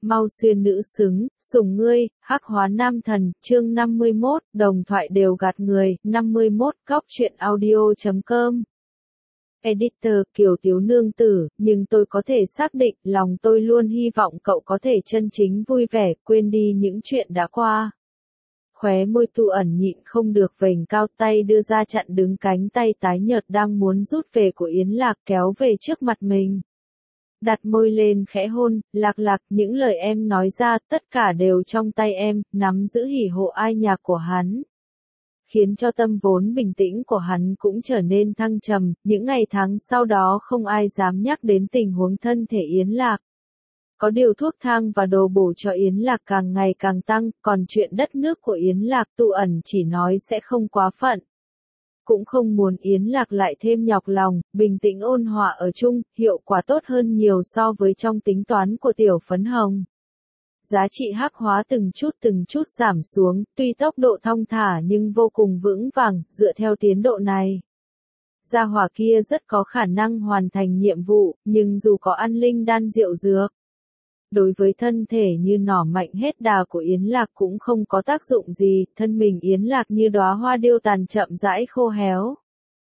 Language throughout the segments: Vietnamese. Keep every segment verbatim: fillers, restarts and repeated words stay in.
Mau xuyên nữ xứng, sủng ngươi, hắc hóa nam thần, chương năm mươi mốt, đồng thoại đều gạt người, năm mươi mốt, góc truyện audio chấm com. Editor, Kiều Tiếu nương tử, nhưng tôi có thể xác định, lòng tôi luôn hy vọng cậu có thể chân chính vui vẻ, quên đi những chuyện đã qua. Khóe môi Tu ẩn nhịn không được vểnh cao, tay đưa ra chặn đứng cánh tay tái nhợt đang muốn rút về của Yến Lạc, kéo về trước mặt mình. Đặt môi lên khẽ hôn, Lạc Lạc, những lời em nói ra, tất cả đều trong tay em, nắm giữ hỉ hộ ai nhạc của hắn. Khiến cho tâm vốn bình tĩnh của hắn cũng trở nên thăng trầm, những ngày tháng sau đó không ai dám nhắc đến tình huống thân thể Yến Lạc. Có điều thuốc thang và đồ bổ cho Yến Lạc càng ngày càng tăng, còn chuyện đất nước của Yến Lạc Tu ẩn chỉ nói sẽ không quá phận. Cũng không muốn Yến Lạc lại thêm nhọc lòng, bình tĩnh ôn hòa ở chung, hiệu quả tốt hơn nhiều so với trong tính toán của tiểu phấn hồng. Giá trị hắc hóa từng chút từng chút giảm xuống, tuy tốc độ thong thả nhưng vô cùng vững vàng, dựa theo tiến độ này. Gia hỏa kia rất có khả năng hoàn thành nhiệm vụ, nhưng dù có ăn linh đan rượu dược, đối với thân thể như nỏ mạnh hết đà của Yến Lạc cũng không có tác dụng gì, thân mình Yến Lạc như đóa hoa điêu tàn chậm rãi khô héo.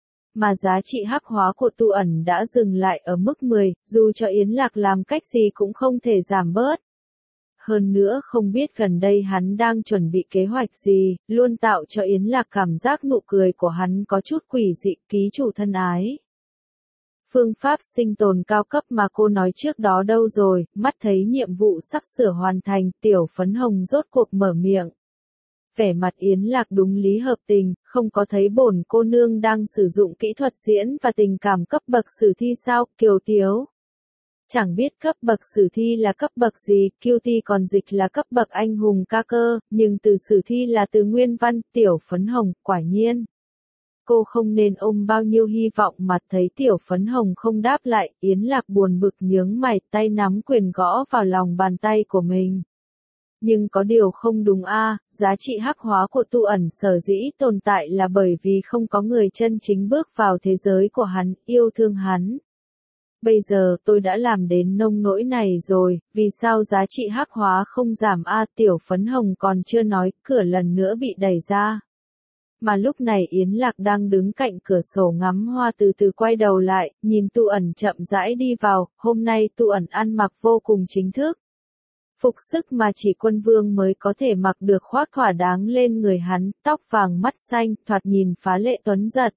Mà giá trị hắc hóa của Tu ẩn đã dừng lại ở mức mười, dù cho Yến Lạc làm cách gì cũng không thể giảm bớt. Hơn nữa không biết gần đây hắn đang chuẩn bị kế hoạch gì, luôn tạo cho Yến Lạc cảm giác nụ cười của hắn có chút quỷ dị, ký chủ thân ái. Phương pháp sinh tồn cao cấp mà cô nói trước đó đâu rồi, mắt thấy nhiệm vụ sắp sửa hoàn thành, tiểu phấn hồng rốt cuộc mở miệng. Vẻ mặt Yến Lạc đúng lý hợp tình, không có thấy bổn cô nương đang sử dụng kỹ thuật diễn và tình cảm cấp bậc sử thi sao, Kiều Tiếu. Chẳng biết cấp bậc sử thi là cấp bậc gì, Q T còn dịch là cấp bậc anh hùng ca cơ, nhưng từ sử thi là từ nguyên văn, tiểu phấn hồng, quả nhiên. Cô không nên ôm bao nhiêu hy vọng mà thấy tiểu phấn hồng không đáp lại, Yến Lạc buồn bực nhướng mày, tay nắm quyền gõ vào lòng bàn tay của mình. Nhưng có điều không đúng a, giá trị hắc hóa của Tu ẩn sở dĩ tồn tại là bởi vì không có người chân chính bước vào thế giới của hắn, yêu thương hắn. Bây giờ tôi đã làm đến nông nỗi này rồi, vì sao giá trị hắc hóa không giảm a, tiểu phấn hồng còn chưa nói, cửa lần nữa bị đẩy ra. Mà lúc này Yến Lạc đang đứng cạnh cửa sổ ngắm hoa từ từ quay đầu lại, nhìn Tu ẩn chậm rãi đi vào, hôm nay Tu ẩn ăn mặc vô cùng chính thức. Phục sức mà chỉ quân vương mới có thể mặc được khoác thỏa đáng lên người hắn, tóc vàng mắt xanh, thoạt nhìn phá lệ tuấn giật.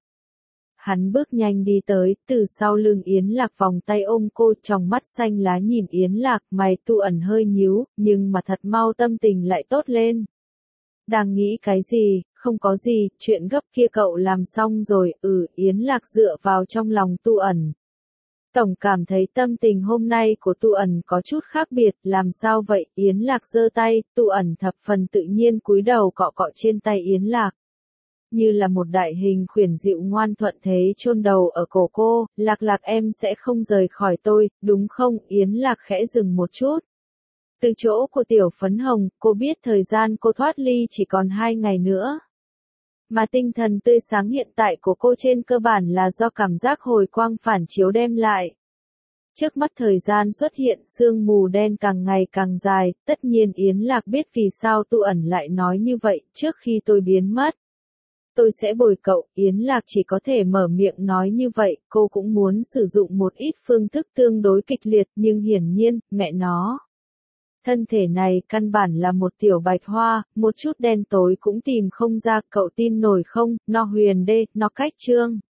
Hắn bước nhanh đi tới, từ sau lưng Yến Lạc vòng tay ôm cô, trong mắt xanh lá nhìn Yến Lạc, mày Tu ẩn hơi nhíu, nhưng mà thật mau tâm tình lại tốt lên. Đang nghĩ cái gì, không có gì, chuyện gấp kia cậu làm xong rồi, ừ, Yến Lạc dựa vào trong lòng Tu ẩn. Tổng cảm thấy tâm tình hôm nay của Tu ẩn có chút khác biệt, làm sao vậy, Yến Lạc giơ tay, Tu ẩn thập phần tự nhiên cúi đầu cọ cọ trên tay Yến Lạc. Như là một đại hình khuyển dịu ngoan thuận thế chôn đầu ở cổ cô, Lạc Lạc em sẽ không rời khỏi tôi, đúng không, Yến Lạc khẽ dừng một chút. Từ chỗ của tiểu phấn hồng, cô biết thời gian cô thoát ly chỉ còn hai ngày nữa. Mà tinh thần tươi sáng hiện tại của cô trên cơ bản là do cảm giác hồi quang phản chiếu đem lại. Trước mắt thời gian xuất hiện sương mù đen càng ngày càng dài, tất nhiên Yến Lạc biết vì sao Tu ẩn lại nói như vậy, trước khi tôi biến mất. Tôi sẽ bồi cậu, Yến Lạc chỉ có thể mở miệng nói như vậy, cô cũng muốn sử dụng một ít phương thức tương đối kịch liệt nhưng hiển nhiên, mẹ nó. Thân thể này căn bản là một tiểu bạch hoa, một chút đen tối cũng tìm không ra, cậu tin nổi không, no huyền đê, nó cách trương.